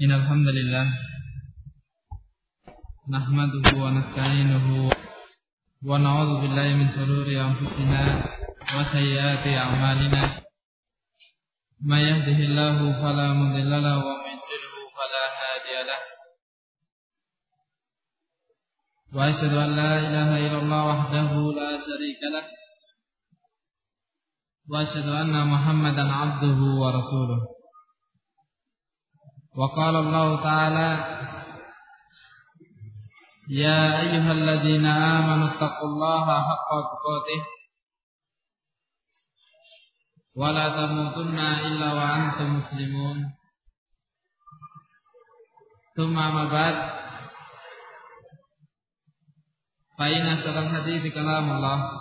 Innal hamdalillah nahmaduhu wa nasta'inuhu wa na'udzu billahi min shururi anfusina wa sayyiati a'malina. May yahdihillahu fala mudilla lahu wa may yudlil fala hadiya lahu. Wa asyhadu an la ilaha illallah wahdahu la syarika lahu wa asyhadu anna Muhammadan 'abduhu wa rasuluh. Wa qala Allah ta'ala ya ayyuhalladzina amanu taqullaha haqqa tuqatih wa la tamutunna illa wa antum muslimun. Tsumma ma ba'd, fa inna asdaqal hadithi kalamullah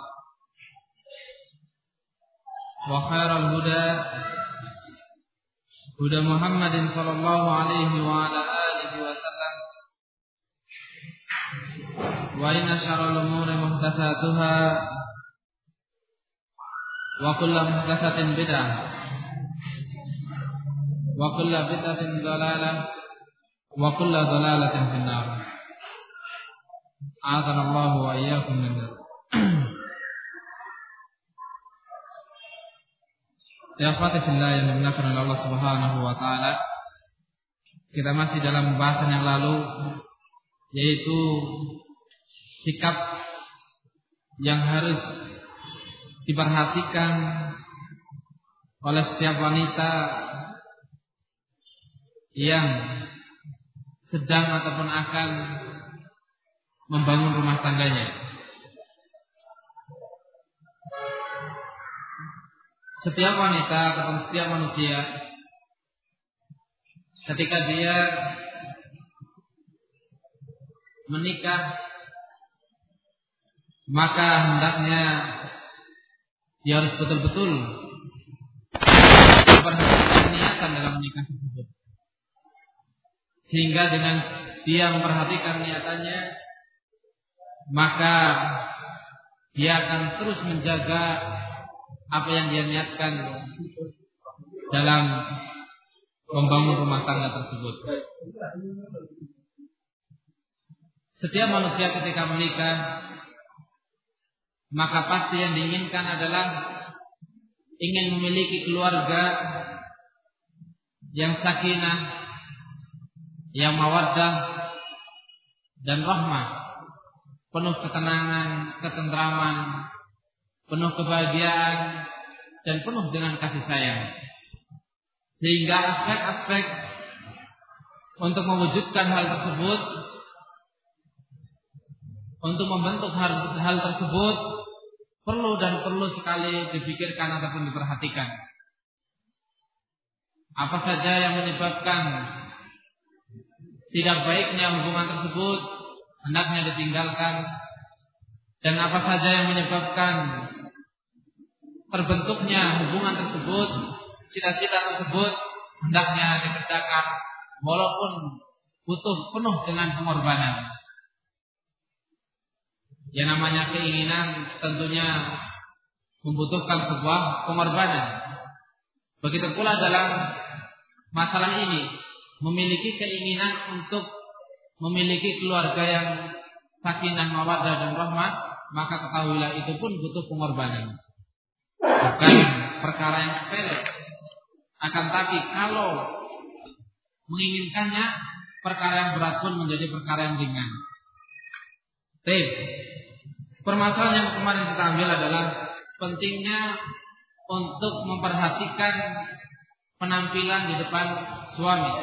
wa khairal huda huda Muhammadin sallallahu alaihi wa ala alihi wa sallam, wa inna syarral umuri muhdatsatuha wa kullu muhdatsatin bid'ah wa kullu bid'atin dhalalah wa kullu dhalalatin finnar. A'adhanallahu wa iyyakum minnar. Ya akhwati fillah yang dimuliakan oleh Allah Subhanahu wa taala, kita masih dalam pembahasan yang lalu, yaitu sikap yang harus diperhatikan oleh setiap wanita yang sedang ataupun akan membangun rumah tangganya. Setiap wanita atau setiap manusia ketika dia menikah, maka hendaknya dia harus betul-betul memperhatikan niatan dalam menikah tersebut, sehingga dengan dia memperhatikan niatannya, maka dia akan terus menjaga apa yang dia niatkan dalam membangun rumah tangga tersebut. Setiap manusia ketika menikah, maka pasti yang diinginkan adalah ingin memiliki keluarga yang sakinah, yang mawaddah dan rahmah, penuh ketenangan, ketentraman, penuh kebahagiaan, dan penuh dengan kasih sayang. Sehingga aspek-aspek untuk mewujudkan hal tersebut, untuk membentuk hal tersebut, perlu sekali dipikirkan ataupun diperhatikan. Apa saja yang menyebabkan tidak baiknya hubungan tersebut hendaknya ditinggalkan, dan apa saja yang menyebabkan terbentuknya hubungan tersebut, cita-cita tersebut hendaknya dikerjakan walaupun butuh penuh dengan pengorbanan. Yang namanya keinginan tentunya membutuhkan sebuah pengorbanan. Begitu pula dalam masalah ini, memiliki keinginan untuk memiliki keluarga yang sakinah, mawaddah dan rahmah, maka ketahuilah itu pun butuh pengorbanan. Bukan perkara yang sepele. Akan tapi kalau menginginkannya, perkara yang berat pun menjadi perkara yang ringan. Permasalahan yang kemarin kita ambil adalah pentingnya untuk memperhatikan penampilan di depan suami.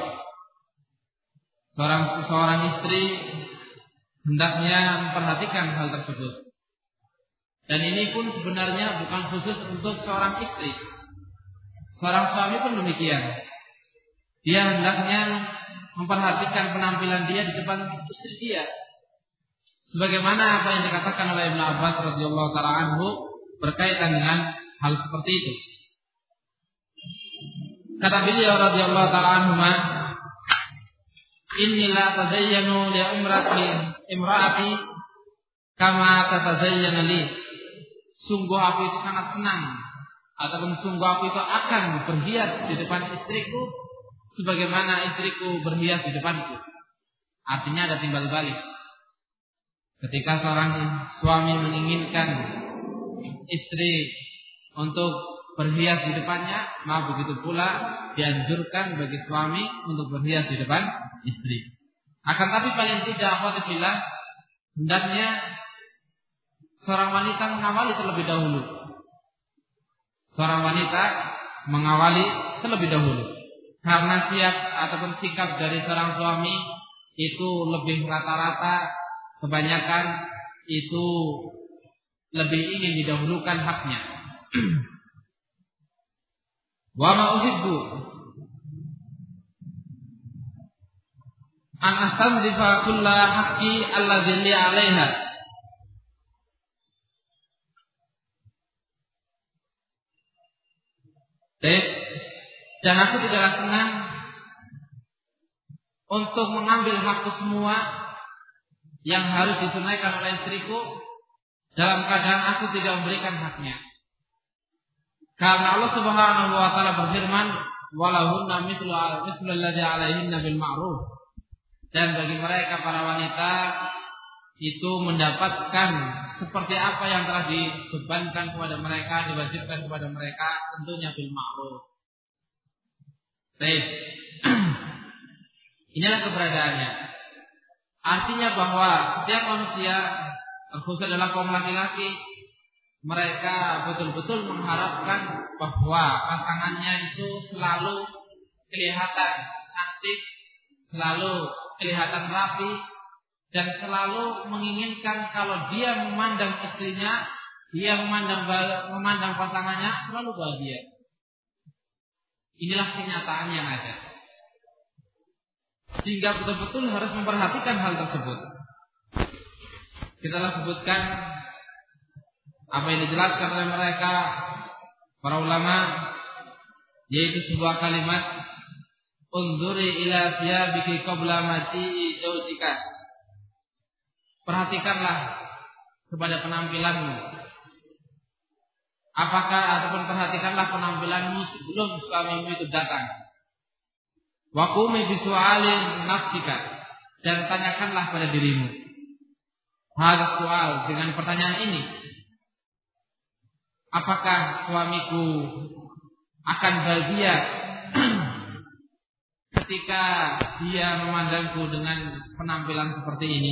Seorang istri hendaknya memperhatikan hal tersebut. Dan ini pun sebenarnya bukan khusus untuk seorang istri. Seorang suami pun demikian. Dia hendaknya memperhatikan penampilan dia di depan istri dia. Sebagaimana apa yang dikatakan oleh Ibnu Abbas radhiyallahu ta'ala anhu berkaitan dengan hal seperti itu. Kata beliau radhiyallahu ta'ala anhu, inni la tazayyanu li imraati kama tatazayyana li. Sungguh aku itu sangat senang, ataupun sungguh aku itu akan berhias di depan istriku sebagaimana istriku berhias di depanku. Artinya ada timbal balik. Ketika seorang suami menginginkan istri untuk berhias di depannya, maka begitu pula dianjurkan bagi suami untuk berhias di depan istri. Akan tapi paling tidak akhwatillah, hendaknya seorang wanita mengawali terlebih dahulu. Seorang wanita mengawali terlebih dahulu. Karena ataupun sikap dari seorang suami itu lebih rata-rata, kebanyakan itu lebih ingin didahulukan haknya. Wa ma uhibbu an astamdifa kulla haqqi alladzi li 'alaiha. Dan aku tidaklah senang untuk mengambil hakku semua yang harus ditunaikan oleh istriku dalam keadaan aku tidak memberikan haknya. Karena Allah Subhanahu wa taala berfirman, "Walahunna mithlu alladzi 'alaihinna bil ma'ruf." Dan bagi mereka para wanita itu mendapatkan seperti apa yang telah dibebankan kepada mereka, diwajibkan kepada mereka, tentunya bil ma'ruf. Baik. Inilah keberadaannya. Artinya bahwa setiap manusia, terkhusus adalah kaum laki-laki, mereka betul-betul mengharapkan bahwa pasangannya itu selalu kelihatan cantik, selalu kelihatan rapi, dan selalu menginginkan kalau dia memandang istrinya, dia memandang pasangannya selalu bahagia. Inilah kenyataan yang ada. Sehingga betul-betul harus memperhatikan hal tersebut. Kita telah sebutkan apa yang dijelaskan oleh mereka para ulama, yaitu sebuah kalimat, "Unzuri ila thiyabiki qabla mati zawjika." Perhatikanlah kepada penampilanmu. Ataupun perhatikanlah penampilanmu sebelum suamimu itu datang. Wa qumi bi su'alin nafsika, dan tanyakanlah pada dirimu. Hadza soal, dengan pertanyaan ini, apakah suamiku akan bahagia ketika dia memandangku dengan penampilan seperti ini?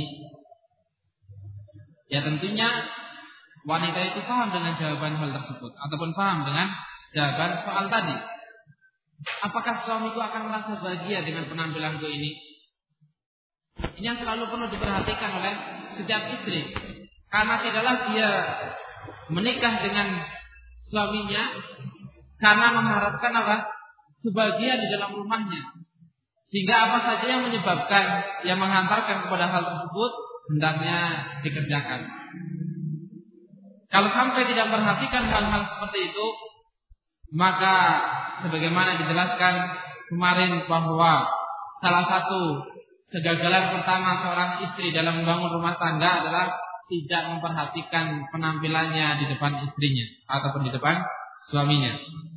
Ya tentunya wanita itu paham dengan jawaban hal tersebut, ataupun paham dengan jawaban soal tadi. Apakah suamiku akan merasa bahagia dengan penampilanku ini? Ini yang selalu perlu diperhatikan oleh setiap istri. Karena tidaklah dia menikah dengan suaminya karena mengharapkan apa? Kebahagiaan di dalam rumahnya. Sehingga apa saja yang menyebabkan, yang menghantarkan kepada hal tersebut, hendaknya dikerjakan. Kalau sampai tidak memperhatikan hal-hal seperti itu, maka sebagaimana dijelaskan kemarin bahwa salah satu kegagalan pertama seorang istri dalam membangun rumah tangga adalah tidak memperhatikan penampilannya di depan istrinya ataupun di depan suaminya.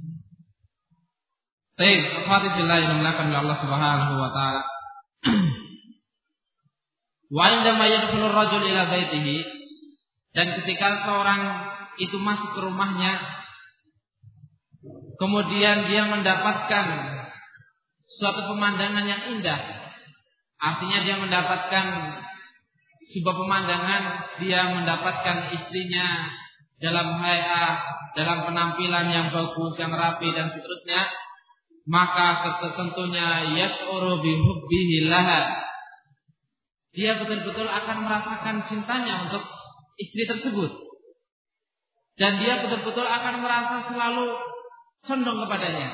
Baik, alhamdulillah yang dimuliakan oleh Allah Subhanahu wa taala. Wa indama yadkhulu ar-rajul ila baitihi, dan ketika seorang itu masuk ke rumahnya, kemudian dia mendapatkan suatu pemandangan yang indah. Artinya dia mendapatkan sebuah pemandangan, dia mendapatkan istrinya dalam hayat, dalam penampilan yang bagus, yang rapi dan seterusnya, maka tentunya yash'uru bihubbihi laha. Dia betul-betul akan merasakan cintanya untuk istri tersebut. Dan dia betul-betul akan merasa selalu condong kepadanya.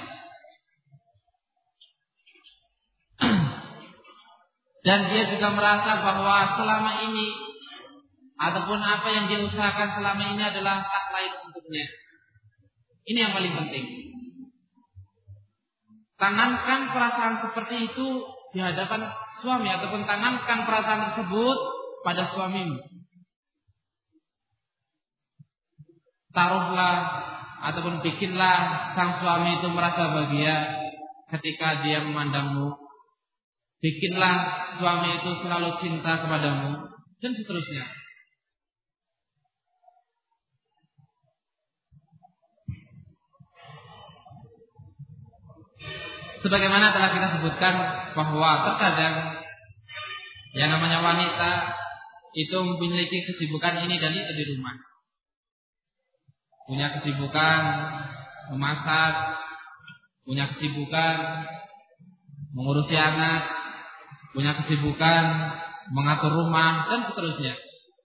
Dan dia juga merasa bahwa selama ini ataupun apa yang dia usahakan selama ini adalah tak lain untuknya. Ini yang paling penting. Tanamkan perasaan seperti itu di hadapan suami, ataupun tanamkan perasaan tersebut pada suamimu. Taruhlah ataupun bikinlah sang suami itu merasa bahagia ketika dia memandangmu. Bikinlah suami itu selalu cinta kepadamu, dan seterusnya. Sebagaimana telah kita sebutkan bahwa terkadang yang namanya wanita itu memiliki kesibukan ini dan itu di rumah. Punya kesibukan memasak, punya kesibukan mengurusi anak, punya kesibukan mengatur rumah dan seterusnya.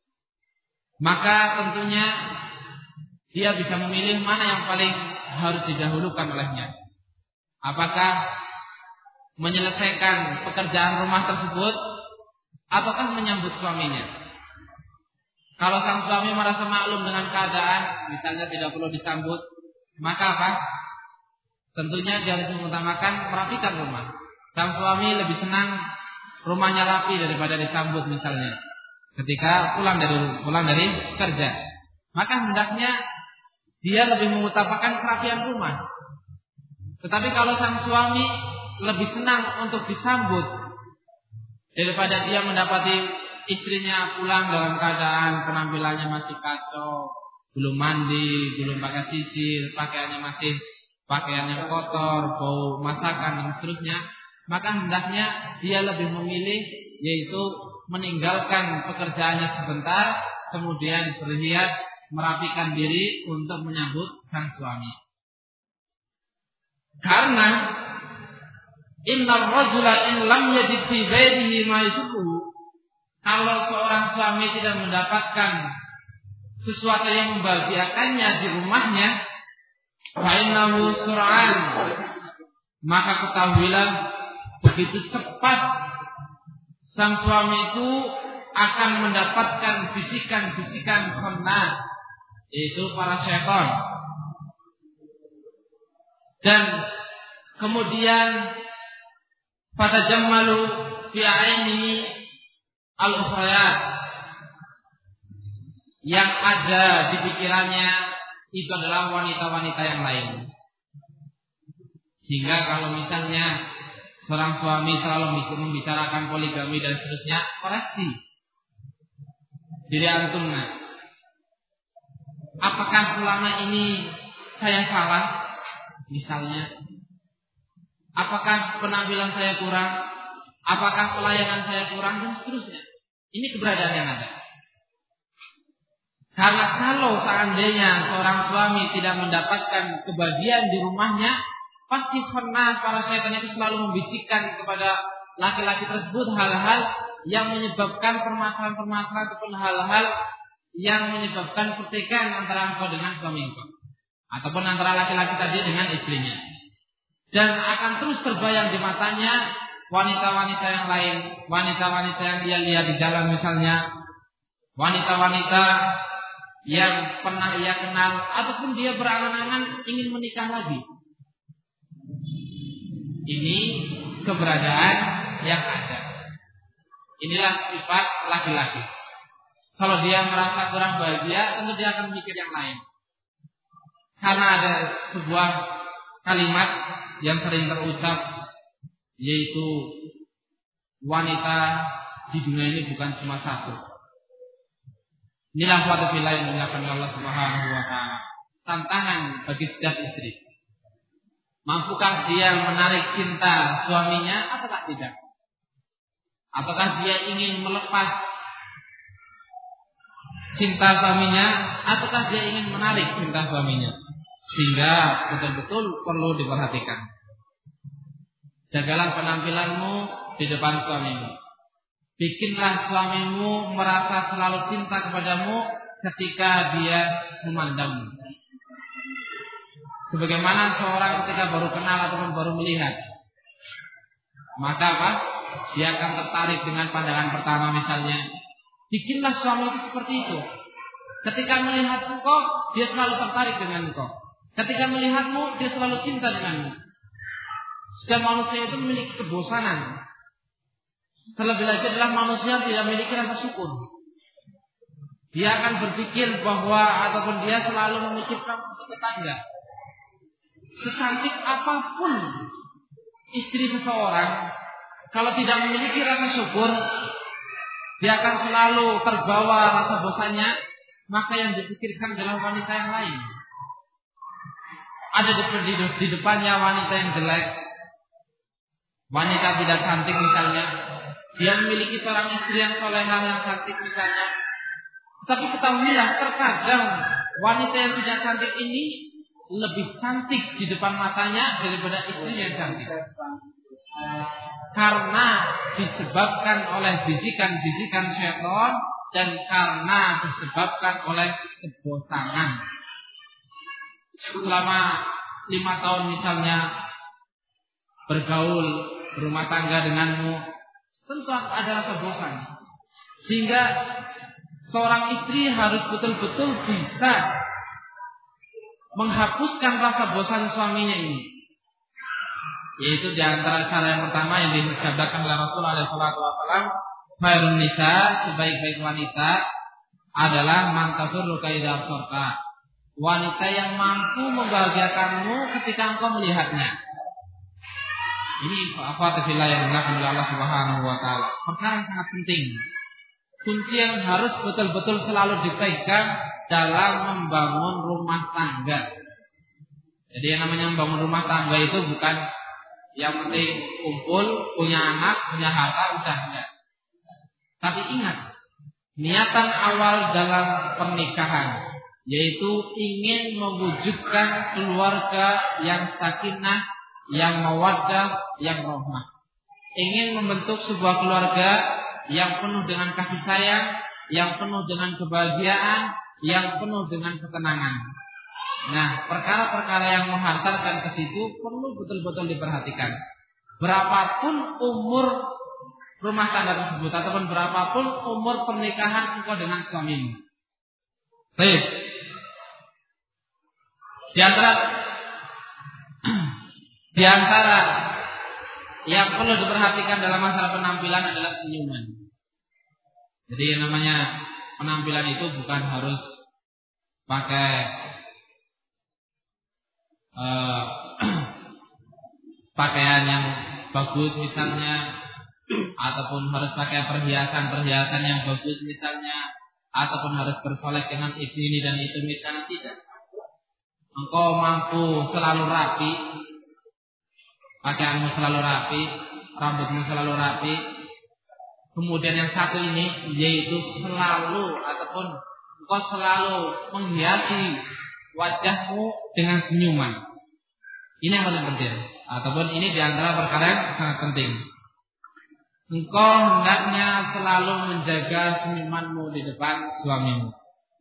Maka tentunya dia bisa memilih mana yang paling harus didahulukan olehnya. Apakah menyelesaikan pekerjaan rumah tersebut ataukah menyambut suaminya. Kalau sang suami merasa maklum dengan keadaan, misalnya tidak perlu disambut, maka apa? Tentunya dia harus mengutamakan merapikan rumah. Sang suami lebih senang rumahnya rapi daripada disambut misalnya. Ketika pulang dari kerja, maka hendaknya dia lebih mengutamakan kerapian rumah. Tetapi kalau sang suami lebih senang untuk disambut daripada dia mendapati istrinya pulang dalam keadaan penampilannya masih kacau, belum mandi, belum pakai sisir, pakaiannya kotor, bau masakan dan seterusnya, maka hendaknya dia lebih memilih yaitu meninggalkan pekerjaannya sebentar, kemudian berhias merapikan diri untuk menyambut sang suami. Karena innar rajula in lam yajid fi baitihi ma yuhibbu, kalau seorang suami tidak mendapatkan sesuatu yang membahagiakannya di rumahnya, fa innahu sur'an, maka ketahuilah begitu cepat sang suami itu akan mendapatkan bisikan-bisikan khannas, yaitu para syaitan. Dan kemudian fatajammalu fi ainihi al-ukhrayat, yang ada di pikirannya itu adalah wanita-wanita yang lain. Sehingga kalau misalnya seorang suami selalu membicarakan poligami dan seterusnya, koreksi diri antumnya. Apakah selama ini saya salah? Misalnya, apakah penampilan saya kurang? Apakah pelayanan saya kurang? Dan seterusnya. Ini keberadaan yang ada. Karena kalau seandainya seorang suami tidak mendapatkan kebahagiaan di rumahnya, pasti khannas para syaitan itu selalu membisikkan kepada laki-laki tersebut hal-hal yang menyebabkan permasalahan-permasalahan ataupun hal-hal yang menyebabkan pertikaian antara engkau dengan suami engkau, ataupun antara laki-laki tadi dengan istrinya. Dan akan terus terbayang di matanya wanita-wanita yang lain, wanita-wanita yang dia lihat di jalan misalnya, wanita-wanita yang pernah ia kenal, ataupun dia berangan-angan ingin menikah lagi. Ini keberadaan yang ada. Inilah sifat laki-laki. Kalau dia merasa kurang bahagia, tentu dia akan mikir yang lain. Karena ada sebuah kalimat yang sering terucap, yaitu wanita di dunia ini bukan cuma satu. Inilah suatu pilihan yang dilakukan Allah Subhanahu wa taala. Tantangan bagi setiap istri. Mampukah dia menarik cinta suaminya ataukah tidak? Ataukah dia ingin melepas cinta suaminya ataukah dia ingin menarik cinta suaminya? Sehingga betul-betul perlu diperhatikan. Jagalah penampilanmu di depan suamimu. Bikinlah suamimu merasa selalu cinta kepadamu ketika dia memandangmu. Sebagaimana seorang ketika baru kenal ataupun baru melihat, maka apa? Dia akan tertarik dengan pandangan pertama misalnya. Bikinlah suami itu seperti itu. Ketika melihat engkau, dia selalu tertarik dengan engkau. Ketika melihatmu, dia selalu cinta denganmu. Setiap manusia itu memiliki kebosanan. Terlebih lagi adalah manusia yang tidak memiliki rasa syukur. Dia akan berpikir bahwa ataupun dia selalu memikirkan untuk tetangga. Secantik apapun istri seseorang kalau tidak memiliki rasa syukur, dia akan selalu terbawa rasa bosannya, maka yang dipikirkan adalah wanita yang lain. Ada di depannya wanita yang jelek, wanita tidak cantik misalnya, dia memiliki seorang istri yang solehah yang cantik misalnya. Tapi ketahuilah, terkadang wanita yang tidak cantik ini lebih cantik di depan matanya daripada istri yang cantik. Karena disebabkan oleh bisikan-bisikan syaitan dan karena disebabkan oleh kebosanan. Selama 5 tahun misalnya bergaul, berumah tangga denganmu, tentu ada rasa bosan. Sehingga seorang istri harus betul-betul bisa menghapuskan rasa bosan suaminya ini. Yaitu di antara cara yang pertama yang disabdakan oleh Rasulullah SAW, khairun nisa, sebaik-baik wanita adalah man tasurruka idza absarta. Wanita yang mampu membahagiakanmu ketika engkau melihatnya. Ini akhwatullah yang dimuliakan oleh Allah Subhanahu wa taala. Perkara yang sangat penting. Kunci yang harus betul-betul selalu dipegang dalam membangun rumah tangga. Jadi yang namanya membangun rumah tangga itu bukan yang penting kumpul, punya anak, punya harta, udah enggak. Tapi ingat, niatan awal dalam pernikahan yaitu ingin mewujudkan keluarga yang sakinah, yang mawaddah, yang rahmah. Ingin membentuk sebuah keluarga yang penuh dengan kasih sayang, yang penuh dengan kebahagiaan, yang penuh dengan ketenangan. Nah, perkara-perkara yang menghantarkan ke situ perlu betul-betul diperhatikan. Berapapun umur rumah tangga tersebut ataupun berapapun umur pernikahan engkau dengan suamimu. Baik. Di antara yang perlu diperhatikan dalam masalah penampilan adalah senyuman. Jadi yang namanya penampilan itu bukan harus pakai pakaian yang bagus misalnya, ataupun harus pakai perhiasan yang bagus misalnya, ataupun harus bersolek dengan ini dan itu misalnya, tidak. Engkau mampu selalu rapi, pakaianmu selalu rapi, rambutmu selalu rapi. Kemudian yang satu ini yaitu selalu ataupun engkau selalu menghiasi wajahmu dengan senyuman. Ini yang paling penting. Ataupun ini diantara perkara yang sangat penting. Engkau hendaknya selalu menjaga senyumanmu di depan suamimu.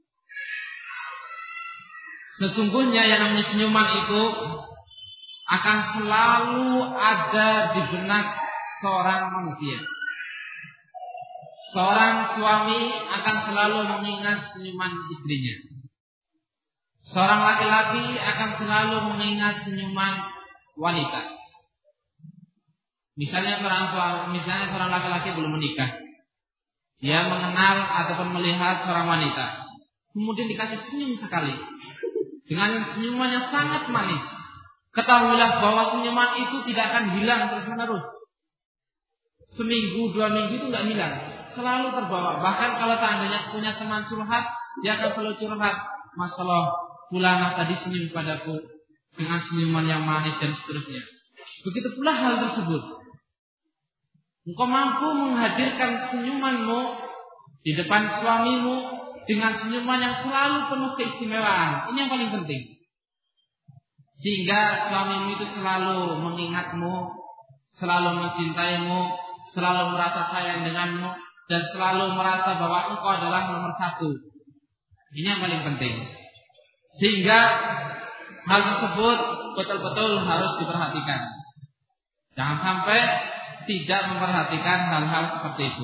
Sesungguhnya yang namanya senyuman itu akan selalu ada di benak seorang manusia. Seorang suami akan selalu mengingat senyuman istrinya. Seorang laki-laki akan selalu mengingat senyuman wanita. Misalnya seorang laki-laki belum menikah, dia mengenal ataupun melihat seorang wanita, kemudian dikasih senyum sekali, dengan senyuman yang sangat manis. Ketahuilah bahwa senyuman itu tidak akan hilang terus-menerus. Seminggu, 2 minggu itu nggak hilang, selalu terbawa. Bahkan kalau seandainya punya teman curhat, dia akan selalu curhat, masalah fulana tadi senyum padaku dengan senyuman yang manis dan seterusnya. Begitu pula hal tersebut. Engkau mampu menghadirkan senyumanmu di depan suamimu dengan senyuman yang selalu penuh keistimewaan. Ini yang paling penting. Sehingga suamimu itu selalu mengingatmu, selalu mencintaimu, selalu merasa sayang denganmu, dan selalu merasa bahwa engkau adalah nomor 1. Ini yang paling penting. Sehingga hal tersebut betul-betul harus diperhatikan. Jangan sampai tidak memperhatikan hal-hal seperti itu.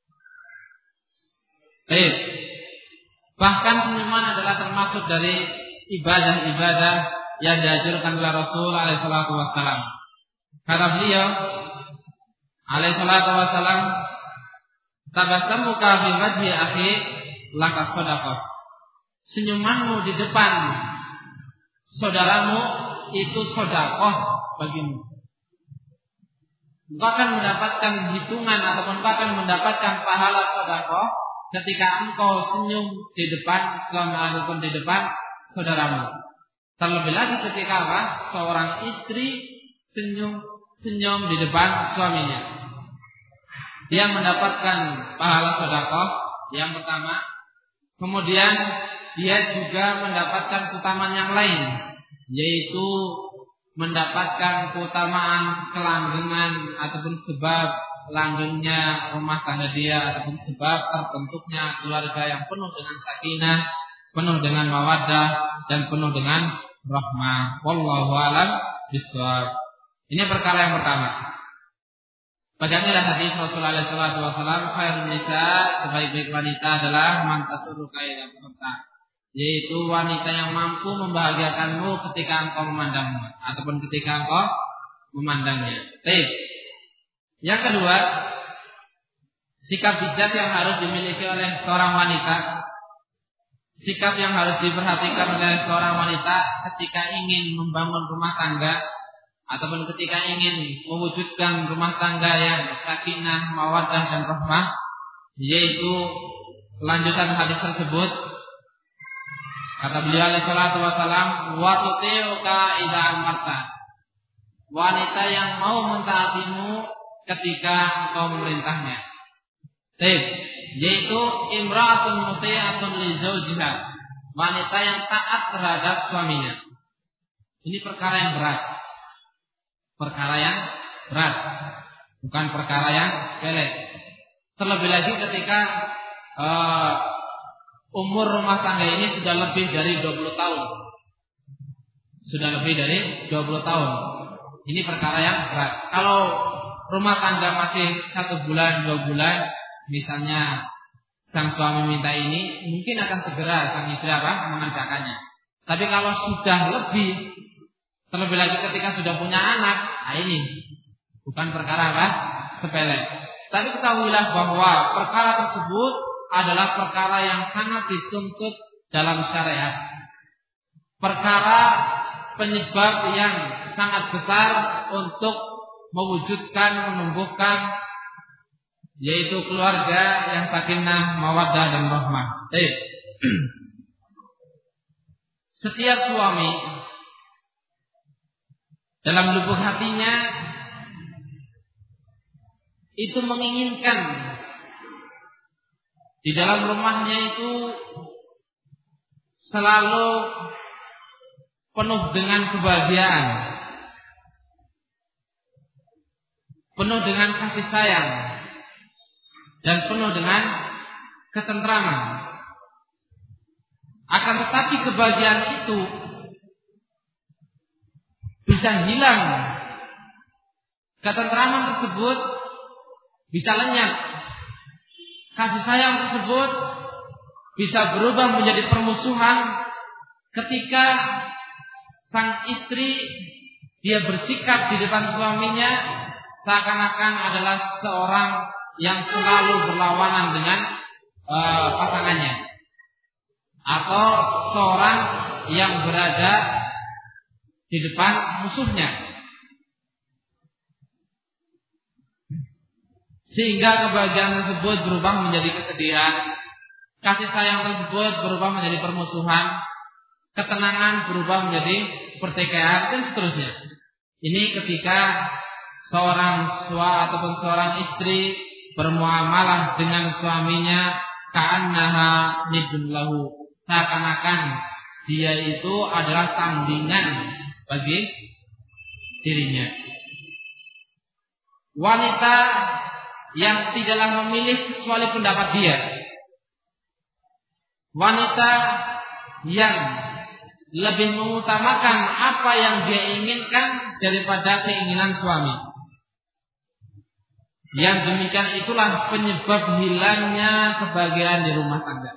Baik. Bahkan senyuman adalah termasuk dari ibadah-ibadah yang dianjurkan oleh Rasul alaihi salatu wasallam. Kata beliau alaihi salatu wasallam, "Tabassamuka fi wajhi akhi laka shadaqah." Senyumanmu di depan saudaramu itu sedekah bagimu. engkau akan mendapatkan hitungan ataupun engkau akan mendapatkan pahala sedekah ketika engkau senyum di depan suami ataupun di depan saudaramu. Terlebih lagi ketika apa? Seorang istri senyum di depan suaminya. Dia mendapatkan pahala sedekah yang pertama. Kemudian dia juga mendapatkan keutamaan yang lain, yaitu mendapatkan keutamaan kelanggengan ataupun sebab langgengnya rumah tangga dia ataupun sebab terbentuknya keluarga yang penuh dengan sakinah, penuh dengan mawaddah dan penuh dengan rahmah. Wallahu a'lam bishawab. Ini perkara yang pertama. Bagaimana hadis Rasulullah SAW, khairun nisa, sebaik-baik wanita adalah man tasurruka idza sarta, yaitu wanita yang mampu membahagiakanmu ketika engkau memandangnya ataupun ketika engkau memandangnya. Baik. Yang kedua, sikap bijak yang harus dimiliki oleh seorang wanita. Sikap yang harus diperhatikan oleh seorang wanita ketika ingin membangun rumah tangga ataupun ketika ingin mewujudkan rumah tangga yang sakinah, mawaddah dan rahmah, yaitu kelanjutan hadis tersebut. Kata beliau alaihi salatu wasalam, wa tuti'uka idza amarta. Wanita yang mau mentaatimu ketika engkau memerintahnya. Yaitu imra'atun muti'atun li zawjiha. Wanita yang taat terhadap suaminya. Ini perkara yang berat. Perkara yang berat, bukan perkara yang sepele. Terlebih lagi ketika umur rumah tangga ini sudah lebih dari 20 tahun. Sudah lebih dari 20 tahun. Ini perkara yang berat. Kalau rumah tangga masih 1 bulan, 2 bulan, misalnya sang suami minta ini, mungkin akan segera sang istri mengerjakannya. Tapi kalau sudah lebih, terlebih lagi ketika sudah punya anak, ini bukan perkara sepele. Tapi ketahuilah bahwa perkara tersebut adalah perkara yang sangat dituntut dalam syariat. Perkara penyebab yang sangat besar untuk mewujudkan, menumbuhkan, yaitu keluarga yang sakinah, mawaddah dan rahmah. Setiap suami dalam lubuk hatinya itu menginginkan di dalam rumahnya itu selalu penuh dengan kebahagiaan, penuh dengan kasih sayang, dan penuh dengan ketentraman. Akan tetapi kebahagiaan itu bisa hilang, ketentraman tersebut bisa lenyap, kasih sayang tersebut bisa berubah menjadi permusuhan ketika sang istri dia bersikap di depan suaminya seakan-akan adalah seorang yang selalu berlawanan dengan pasangannya, atau seorang yang berada di depan musuhnya, sehingga kebahagiaan tersebut berubah menjadi kesedihan, kasih sayang tersebut berubah menjadi permusuhan, ketenangan berubah menjadi pertikaian, dan seterusnya. Ini ketika seorang suami ataupun seorang istri bermuamalah dengan suaminya ka'annaha nidun lahu, seakan-akan dia itu adalah tandingan bagi dirinya. Wanita yang tidaklah memilih kecuali pendapat dia, wanita yang lebih mengutamakan apa yang dia inginkan daripada keinginan suami, yang demikian itulah penyebab hilangnya kebahagiaan di rumah tangga.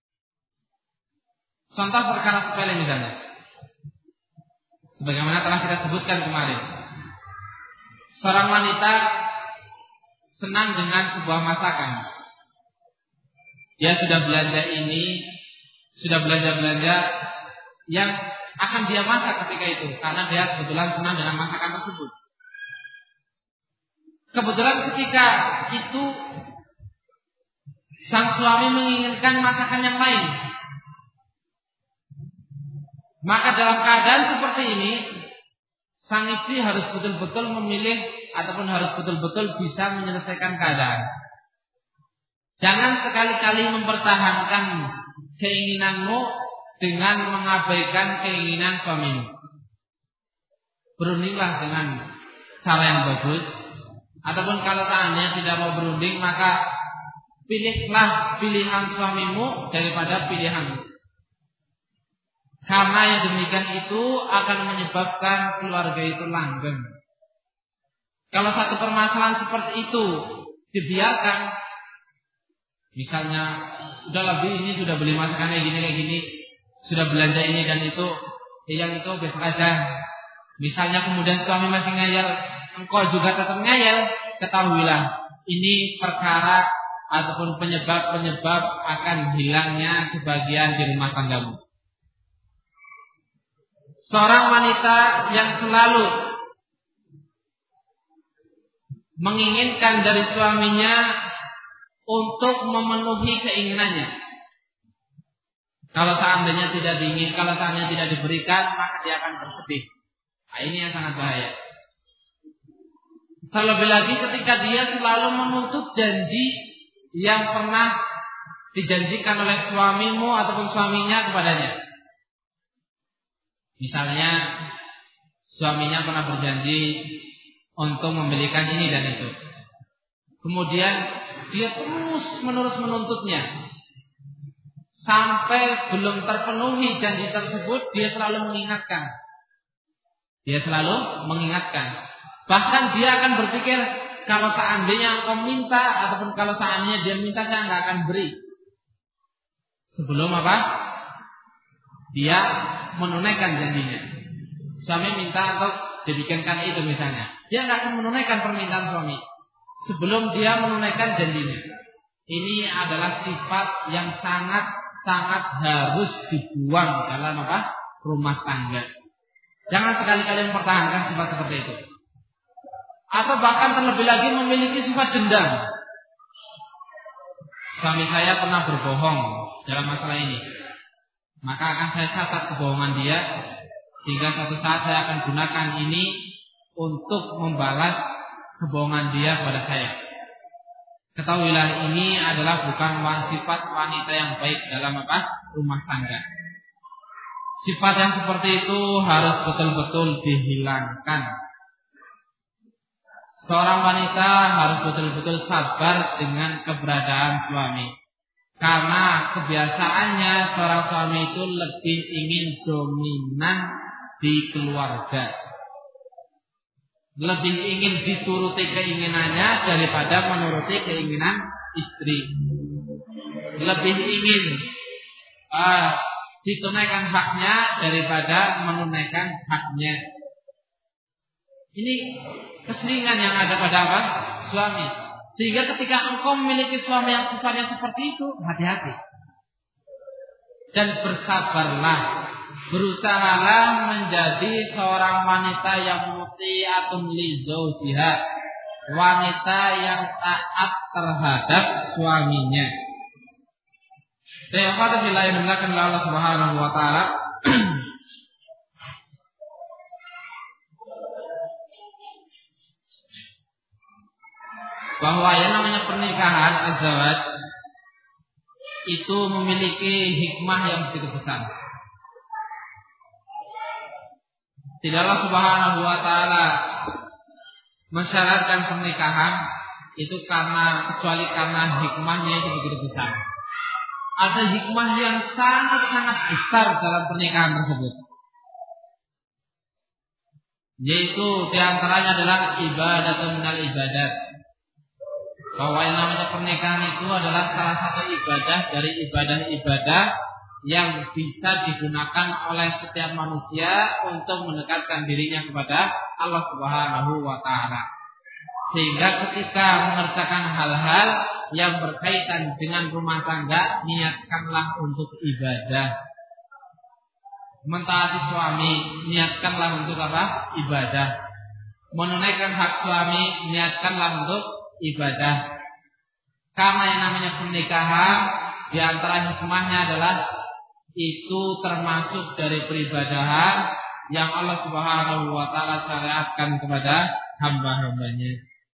Contoh perkara sepele misalnya, sebagaimana telah kita sebutkan kemarin, seorang wanita senang dengan sebuah masakan. Dia sudah belanja ini, sudah belanja yang akan dia masak ketika itu, karena dia kebetulan senang dengan masakan tersebut. Kebetulan ketika itu sang suami menginginkan masakan yang lain, maka dalam keadaan seperti ini sang istri harus betul-betul memilih ataupun harus betul-betul bisa menyelesaikan keadaan. Jangan sekali-kali mempertahankan keinginanmu dengan mengabaikan keinginan suamimu. Berundinglah dengan cara yang bagus, ataupun kalau seandainya tidak mau berunding, maka pilihlah pilihan suamimu daripada pilihanmu. Karena yang demikian itu akan menyebabkan keluarga itu langgeng. Kalau satu permasalahan seperti itu dibiarkan, misalnya udah lebih ini sudah beli masakan kayak gini, sudah belanja ini dan itu, yang itu besok aja. Misalnya kemudian suami masih ngeyel, engkau juga tetap ngeyel, ketahuilah ini perkara ataupun penyebab akan hilangnya kebahagiaan di rumah tanggamu. Seorang wanita yang selalu menginginkan dari suaminya untuk memenuhi keinginannya. Kalau seandainya tidak diingin, kalau seandainya tidak diberikan, maka dia akan bersedih. Nah, ini yang sangat bahaya. Terlebih lagi ketika dia selalu menuntut janji yang pernah dijanjikan oleh suamimu ataupun suaminya kepadanya. Misalnya suaminya pernah berjanji untuk membelikan ini dan itu. Kemudian dia terus-menerus menuntutnya. Sampai belum terpenuhi janji tersebut, dia selalu mengingatkan. Bahkan dia akan berpikir, kalau seandainya engkau minta ataupun kalau seandainya dia minta, saya enggak akan beri. Sebelum apa? Dia menunaikan janjinya. Suami minta untuk dibikinkan itu misalnya, dia enggak akan menunaikan permintaan suami sebelum dia menunaikan janjinya. Ini adalah sifat yang sangat harus dibuang dalam apa? Rumah tangga. Jangan sekali-kali mempertahankan sifat seperti itu. Atau bahkan terlebih lagi memiliki sifat dendam. Suami saya pernah berbohong dalam masalah ini, maka akan saya catat kebohongan dia, sehingga suatu saat saya akan gunakan ini untuk membalas kebohongan dia kepada saya. Ketahuilah ini adalah bukan sifat wanita yang baik dalam rumah tangga. Sifat yang seperti itu harus betul-betul dihilangkan. Seorang wanita harus betul-betul sabar dengan keberadaan suami. Karena kebiasaannya seorang suami itu lebih ingin dominan di keluarga. Lebih ingin dituruti keinginannya daripada menuruti keinginan istri. Lebih ingin ditunaikan haknya daripada menunaikan haknya. Ini keselingan yang ada pada suami. Sehingga ketika engkau memiliki suami yang sifatnya seperti itu, hati-hati. Dan bersabarlah. Berusahalah menjadi seorang wanita yang muti'atun li zawjiha. Wanita yang taat terhadap suaminya. Dan alhamdulillah yang dimuliakan oleh Allah Subhanahu wa taala. Bahwa yang namanya pernikahan azwaj itu memiliki hikmah yang begitu besar. Tidaklah Subhanahu wa taala mensyaratkan pernikahan itu kecuali karena hikmahnya itu begitu besar. Ada hikmah yang sangat-sangat besar dalam pernikahan tersebut. Yaitu diantaranya adalah ibadatun minal ibadat. Bahwa yang namanya pernikahan itu adalah salah satu ibadah dari ibadah-ibadah yang bisa digunakan oleh setiap manusia untuk mendekatkan dirinya kepada Allah Subhanahu wa taala. Sehingga ketika mengerjakan hal-hal yang berkaitan dengan rumah tangga, niatkanlah untuk ibadah. Mentaati suami, niatkanlah untuk ibadah. menunaikan hak suami, niatkanlah untuk ibadah. Karena yang namanya pernikahan di antara hikmahnya adalah itu termasuk dari peribadahan yang Allah Subhanahu wa taala syariatkan kepada hamba-hambanya.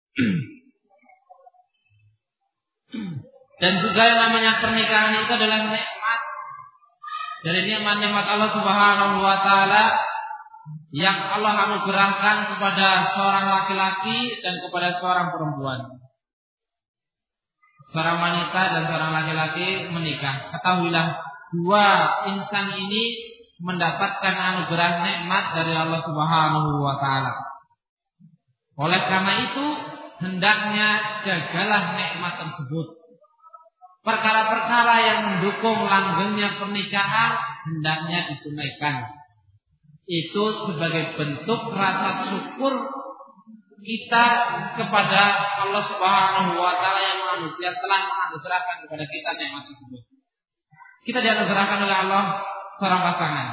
Dan juga yang namanya pernikahan itu adalah nikmat dari nikmat-nikmat Allah Subhanahu wa taala yang Allah anugerahkan kepada seorang laki-laki dan kepada seorang perempuan. Seorang wanita dan seorang laki-laki menikah. Ketahuilah, dua insan ini mendapatkan anugerah nikmat dari Allah Subhanahu wa taala. Oleh karena itu, hendaknya jagalah nikmat tersebut. Perkara-perkara yang mendukung langgengnya pernikahan hendaknya ditunaikan. Itu sebagai bentuk rasa syukur kita kepada Allah Subhanahu wa taala yang telah menganugerahkan kepada kita nikmat tersebut. Kita dianugerahkan oleh Allah seorang pasangan.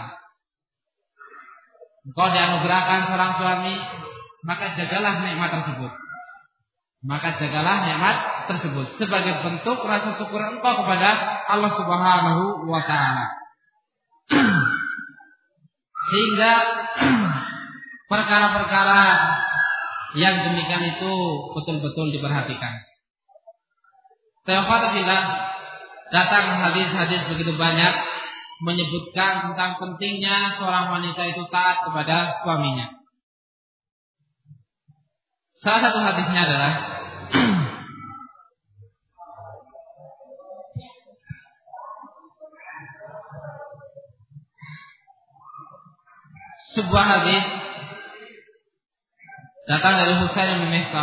Engkau dianugerahkan seorang suami, maka jagalah nikmat tersebut. Maka jagalah nikmat tersebut sebagai bentuk rasa syukur engkau kepada Allah Subhanahu wa taala. Sehingga perkara-perkara yang demikian itu betul-betul diperhatikan. Teofatullah, datang hadis-hadis begitu banyak menyebutkan tentang pentingnya seorang wanita itu taat kepada suaminya. Salah satu hadisnya adalah sebuah hadis datang dari Husain bin Mihsan,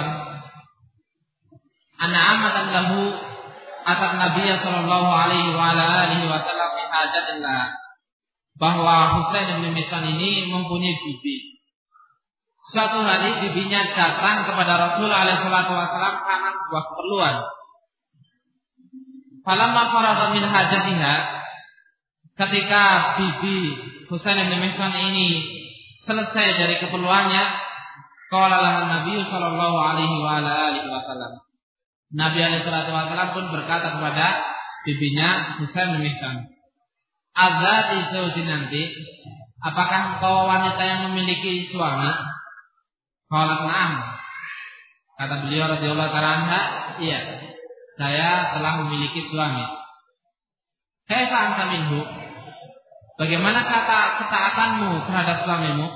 anna amatan lahu atat Nabiya sallallahu alaihi wa alihi wasallam fi hajatin lah, bahwa Husain bin Mihsan ini mempunyai bibi. Suatu hari bibinya datang kepada Rasul alaihi salatu wasallam karena sebuah keperluan. Falamma faragha min hajatiha, ketika bibi Husain bin Mihsan ini selesai dari keperluannya, qala lahu Nabi sallallahu alaihi wa alihi wasallam. Nabi alaihi salatu wasallam pun berkata kepada bibinya Husain bin Mihsan, "Adzati zawjin nanti, apakah engkau wanita yang memiliki suami?" Qalat na'am. Kata beliau radhiyallahu ta'ala anha, "Iya, saya telah memiliki suami." Kaifa anta minhu? Bagaimana ketaatanmu terhadap suamimu?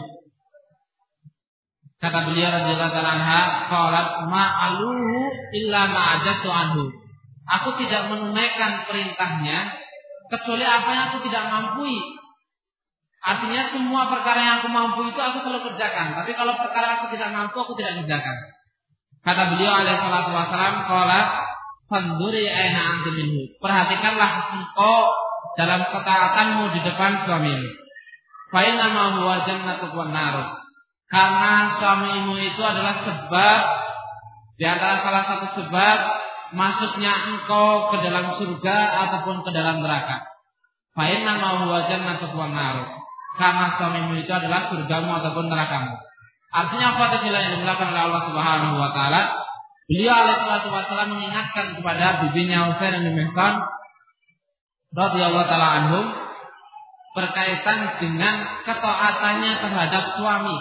Kata beliau radhiyallahu ta'ala anha, qalat ma'aluhu illa ma'ajastu anhu. Aku tidak menunaikan perintahnya kecuali apa yang aku tidak mampu. Artinya semua perkara yang aku mampu itu aku selalu kerjakan, tapi kalau perkara aku tidak mampu aku tidak kerjakan. Kata beliau alaihi salatu wasallam, qalat fanduri aina anti minhu. Perhatikanlah engkau dalam ketaatanmu di depan suamimu. Fa inna ma huwa jannatu wan nar. Karena suamimu itu adalah sebab di antara salah satu sebab masuknya engkau ke dalam surga ataupun ke dalam neraka. Fa inna ma huwa jannatu wan nar. Karena suamimu itu adalah surgamu ataupun nerakamu. Artinya apa yang dilakukan oleh Allah Subhanahu wa taala? Beliau alaihi salatu wasallam mengingatkan kepada bibinya Husain bin Mihsan radhiyallahu taala anhum berkaitan dengan ketaatannya terhadap suami.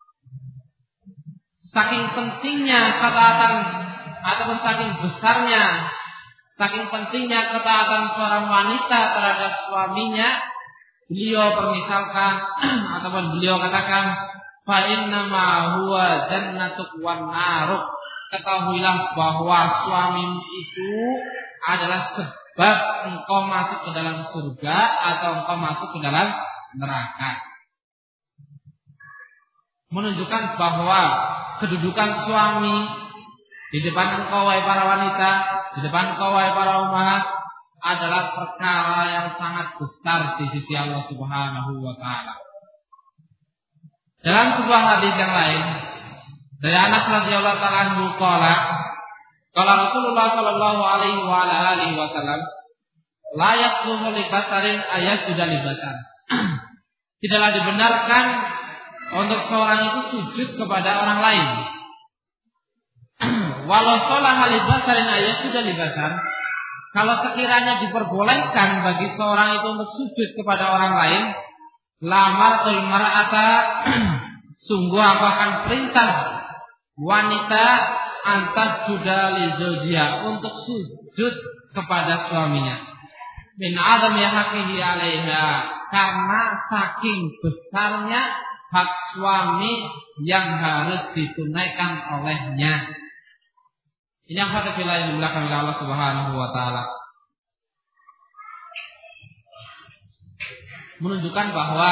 Saking pentingnya ketaatan ataupun saking besarnya, saking pentingnya ketaatan seorang wanita terhadap suaminya, beliau permisalkan ataupun beliau katakan, fa inna ma huwa jannatuk wan naruk. Ketahuilah bahwa suamimu itu adalah sebab engkau masuk ke dalam surga atau engkau masuk ke dalam neraka. Menunjukkan bahwa kedudukan suami di depan engkau wahai para wanita, di depan engkau wahai para ummahat, adalah perkara yang sangat besar di sisi Allah Subhanahu wa taala. Dalam sebuah hadis yang lain dari Anas radhiyallahu taala anhu qala Rasulullah sallallahu alaihi wa alihi wasallam, la yaqulu li basarin ayasjuda li basar. Tidaklah dibenarkan untuk seorang itu sujud kepada orang lain. Walau sholaha libasarin ayat sudah libasan. Kalau sekiranya diperbolehkan bagi seorang itu untuk sujud kepada orang lain, lamartul mar'ata, sungguh aku akan perintah wanita antas sudah li zawjiha, untuk sujud kepada suaminya. Min adam ya haqihi 'alaiha, karena saking besarnya hak suami yang harus ditunaikan olehnya. Ini yang kata bila yang dimulakan oleh Allah Subhanahu wa taala. Menunjukkan bahwa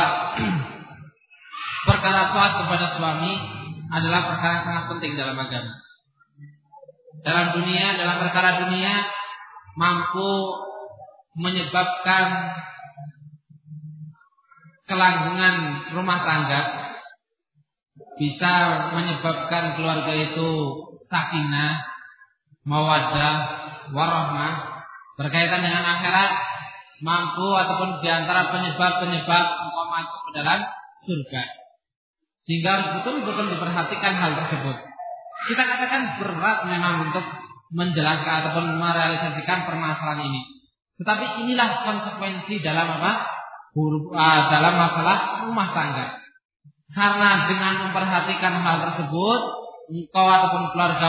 perkara taat kepada suami adalah perkara yang sangat penting dalam agama. Dalam perkara dunia mampu menyebabkan kelanggengan rumah tangga, bisa menyebabkan keluarga itu sakinah, mawaddah, warahmah. Berkaitan dengan akhirat, mampu ataupun diantara penyebab-penyebab engkau masuk ke dalam surga. Sehingga harus betul-betul diperhatikan hal tersebut. Kita katakan berat memang untuk menjelaskan ataupun merealisasikan permasalahan ini. Tetapi inilah konsekuensi dalam apa? Dalam masalah rumah tangga. Karena dengan memperhatikan hal tersebut, engkau ataupun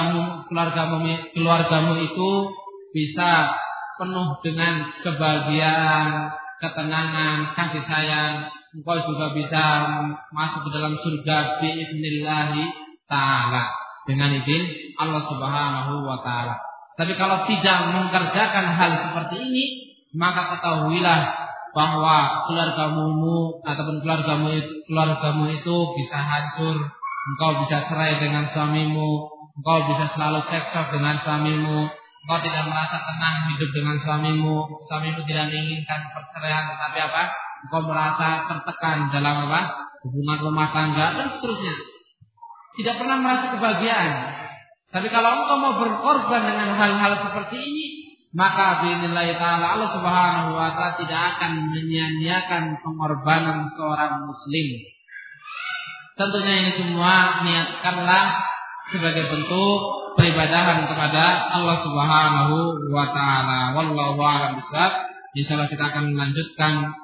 keluargamu itu bisa penuh dengan kebahagiaan, ketenangan, kasih sayang. Engkau juga bisa masuk ke dalam surga bi'idnillahi ta'ala, dengan izin Allah Subhanahu wa taala. Tapi kalau tidak mengerjakan hal seperti ini, maka ketahuilah bahwa keluargamu ataupun keluargamu itu bisa hancur. Engkau bisa cerai dengan suamimu, engkau bisa selalu cekcok dengan suamimu, engkau tidak merasa tenang hidup dengan suamimu tidak menginginkan perceraian, tetapi apa? Engkau merasa tertekan dalam apa? Hubungan rumah tangga dan seterusnya. Tidak pernah merasa kebahagiaan. Tapi kalau engkau mau berkorban dengan hal-hal seperti ini, maka bi'idznillah ta'ala Allah Subhanahu wa ta'ala tidak akan menyia-nyiakan pengorbanan seorang muslim. Tentunya ini semua niatkanlah sebagai bentuk peribadahan kepada Allah Subhanahu wa taala. Wallahu a'lam bishawab. Insyaallah kita akan melanjutkan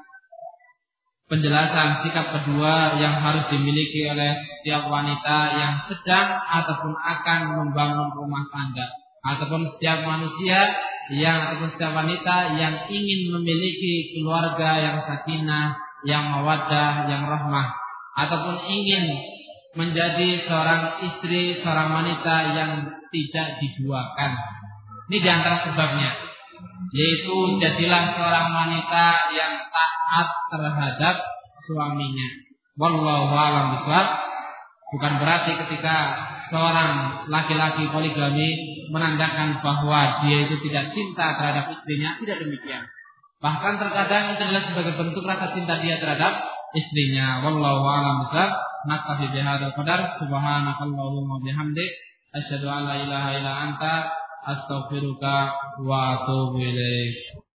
penjelasan sikap kedua yang harus dimiliki oleh setiap wanita yang sedang ataupun akan membangun rumah tangga, ataupun setiap manusia ataupun setiap wanita yang ingin memiliki keluarga yang sakinah, yang mawaddah, yang rahmah, ataupun ingin menjadi seorang istri, seorang wanita yang tidak diduakan. Ini diantara sebabnya, yaitu jadilah seorang wanita yang taat terhadap suaminya. Wallahu a'lam bishawab. Bukan berarti ketika seorang laki-laki poligami menandakan bahwa dia itu tidak cinta terhadap istrinya, tidak demikian. Bahkan terkadang itu adalah sebagai bentuk rasa cinta dia terhadap istrinya. Wallahu a'lam bishawab. Naktafi bihadzal qadar. Subhanakallahumma bihamdik, asyhadu an la ilaha illa anta, astaghfiruka wa atubu ilaik.